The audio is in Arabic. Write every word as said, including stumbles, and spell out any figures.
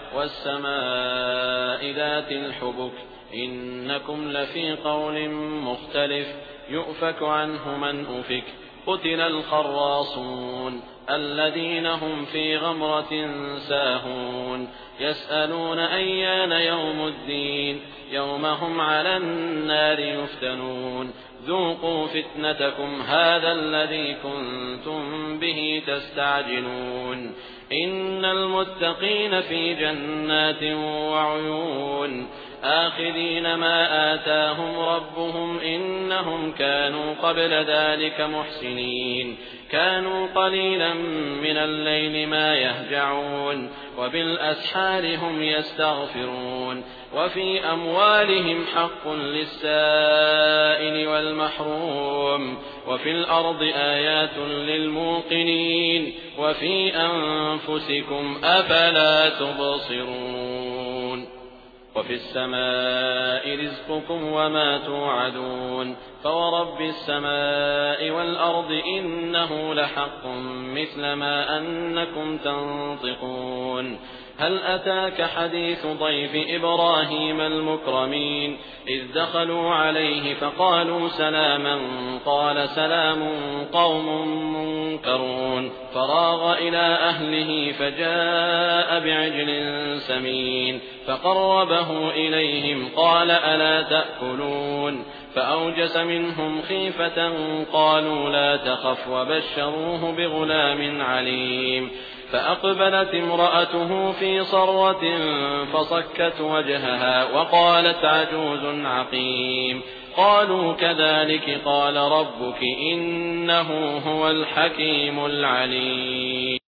وَالسَّمَاءِ ذَاتِ الْحُبُكِ إِنَّكُمْ لَفِي قَوْلٍ مُخْتَلِفٍ يُؤْفَكُ عَنْهُ مَنْ أُفِكَ قُتِلَ الْخَرَّاصُونَ الَّذِينَ هُمْ فِي غَمْرَةٍ سَاهُونَ يَسْأَلُونَ أَيَّانَ يَوْمُ الدِّينِ يَوْمَ هُمْ عَلَى النَّارِ يُفْتَنُونَ ذُوقُوا فِتْنَتَكُمْ هَٰذَا الَّذِي كُنتُم بِهِ تَسْتَعْجِلُونَ إِنَّ الْمُتَّقِينَ فِي جَنَّاتٍ وَعُيُونٍ آخِذِينَ مَا آتَاهُمْ رَبُّهُمْ إِنَّهُمْ كَانُوا قَبْلَ ذَٰلِكَ مُحْسِنِينَ كَانُوا قَلِيلًا مِّنَ اللَّيْلِ مَا يَهْجَعُونَ وَبِالْأَسْحَارِ هُمْ يَسْتَغْفِرُونَ وَفِي أَمْوَالِهِمْ حَقٌّ لِّلسَّائِلِ وَالْمَحْرُومِ وَفِي الْأَرْضِ آيَاتٌ لِّلْمُوقِنِينَ وَفِي أَنفُسِكُمْ ۚ أَفَلَا تُبْصِرُونَ وَفِي السَّمَاءِ رِزْقُكُمْ وَمَا تُوعَدُونَ فَوَرَبِّ السَّمَاءِ وَالْأَرْضِ إِنَّهُ لَحَقٌّ مِّثْلَ مَا أَنَّكُمْ تَنطِقُونَ هَلْ أَتَاكَ حَدِيثُ ضَيْفِ إِبْرَاهِيمَ الْمُكْرَمِينَ إِذْ دَخَلُوا عَلَيْهِ فَقَالُوا سَلَامًا قَالَ سَلَامٌ قَوْمٌ مُّنكَرُونَ فَرَاغَ إِلَىٰ أَهْلِهِ فَجَاءَ بِعِجْلٍ سَمِينٍ فَقَرَّبَهُ إِلَيْهِمْ قَالَ أَلَا تَأْكُلُونَ فَأَوْجَسَ مِنْهُمْ خِيفَةً قَالُوا لَا تَخَفْ وَبَشَّرُوهُ بِغُلَامٍ عَلِيمٍ فَأَقْبَلَتِ امْرَأَتُهُ فِي صَرَّةٍ فَصَكَّتْ وَجْهَهَا وَقَالَتْ عَجُوزٌ عَقِيمٌ قَالُوا كَذَٰلِكِ قَالَ رَبُّكِ إِنَّهُ هُوَ الْحَكِيمُ الْعَلِيمُ